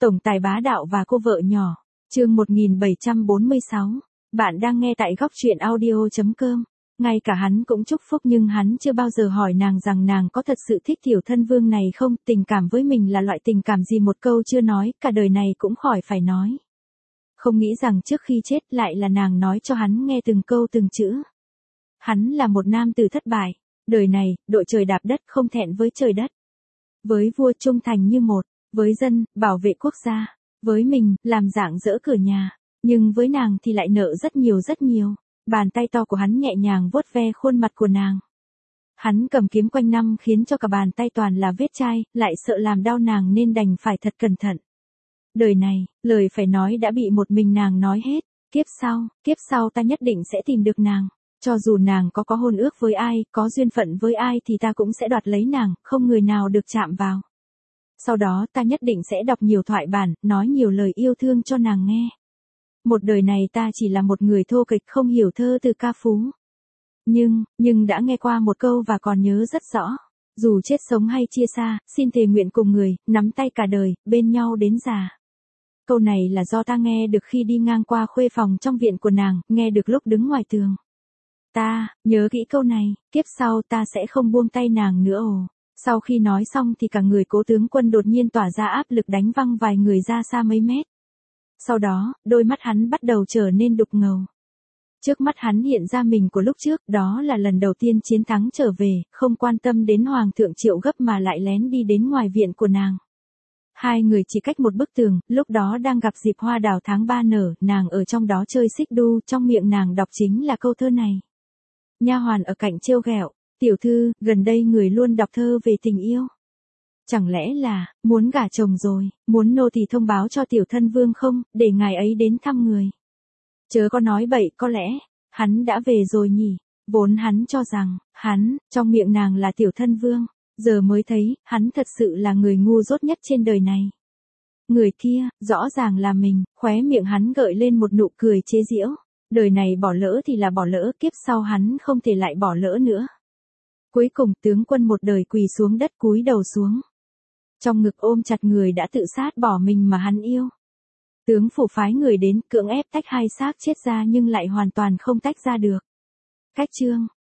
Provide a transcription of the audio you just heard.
Tổng tài bá đạo và cô vợ nhỏ. Chương 1746. Bạn đang nghe tại góc truyện audio.com. Ngay cả hắn cũng chúc phúc nhưng hắn chưa bao giờ hỏi nàng rằng nàng có thật sự thích tiểu thân vương này không, tình cảm với mình là loại tình cảm gì một câu chưa nói, cả đời này cũng khỏi phải nói. Không nghĩ rằng trước khi chết lại là nàng nói cho hắn nghe từng câu từng chữ. Hắn là một nam tử thất bại, đời này, đội trời đạp đất không thẹn với trời đất. Với vua trung thành như một, với dân, bảo vệ quốc gia, với mình, làm rạng rỡ cửa nhà, nhưng với nàng thì lại nợ rất nhiều rất nhiều. Bàn tay to của hắn nhẹ nhàng vuốt ve khuôn mặt của nàng. Hắn cầm kiếm quanh năm khiến cho cả bàn tay toàn là vết chai, lại sợ làm đau nàng nên đành phải thật cẩn thận. Đời này, lời phải nói đã bị một mình nàng nói hết, kiếp sau ta nhất định sẽ tìm được nàng. Cho dù nàng có hôn ước với ai, có duyên phận với ai thì ta cũng sẽ đoạt lấy nàng, không người nào được chạm vào. Sau đó ta nhất định sẽ đọc nhiều thoại bản, nói nhiều lời yêu thương cho nàng nghe. Một đời này ta chỉ là một người thô kịch không hiểu thơ từ ca phú. Nhưng đã nghe qua một câu và còn nhớ rất rõ. Dù chết sống hay chia xa, xin thề nguyện cùng người, nắm tay cả đời, bên nhau đến già. Câu này là do ta nghe được khi đi ngang qua khuê phòng trong viện của nàng, nghe được lúc đứng ngoài tường. Ta, nhớ kỹ câu này, kiếp sau ta sẽ không buông tay nàng nữa ồ. Sau khi nói xong thì cả người Cố tướng quân đột nhiên tỏa ra áp lực đánh văng vài người ra xa mấy mét. Sau đó, đôi mắt hắn bắt đầu trở nên đục ngầu. Trước mắt hắn hiện ra mình của lúc trước, đó là lần đầu tiên chiến thắng trở về, không quan tâm đến Hoàng thượng Triệu Gấp mà lại lén đi đến ngoài viện của nàng. Hai người chỉ cách một bức tường, lúc đó đang gặp dịp hoa đào tháng 3 nở, nàng ở trong đó chơi xích đu, trong miệng nàng đọc chính là câu thơ này. Nha hoàn ở cạnh trêu ghẹo, tiểu thư, gần đây người luôn đọc thơ về tình yêu. Chẳng lẽ là, muốn gả chồng rồi, muốn nô tỳ thông báo cho tiểu thân vương không, để ngài ấy đến thăm người. Chớ có nói bậy, có lẽ, hắn đã về rồi nhỉ, vốn hắn cho rằng, trong miệng nàng là tiểu thân vương, giờ mới thấy, hắn thật sự là người ngu dốt nhất trên đời này. Người kia, rõ ràng là mình, khóe miệng hắn gợi lên một nụ cười chế giễu, đời này bỏ lỡ thì là bỏ lỡ, kiếp sau hắn không thể lại bỏ lỡ nữa. Cuối cùng, tướng quân một đời quỳ xuống đất cúi đầu xuống. Trong ngực ôm chặt người đã tự sát bỏ mình mà hắn yêu. Tướng phủ phái người đến cưỡng ép tách hai xác chết ra nhưng lại hoàn toàn không tách ra được. Cách chương.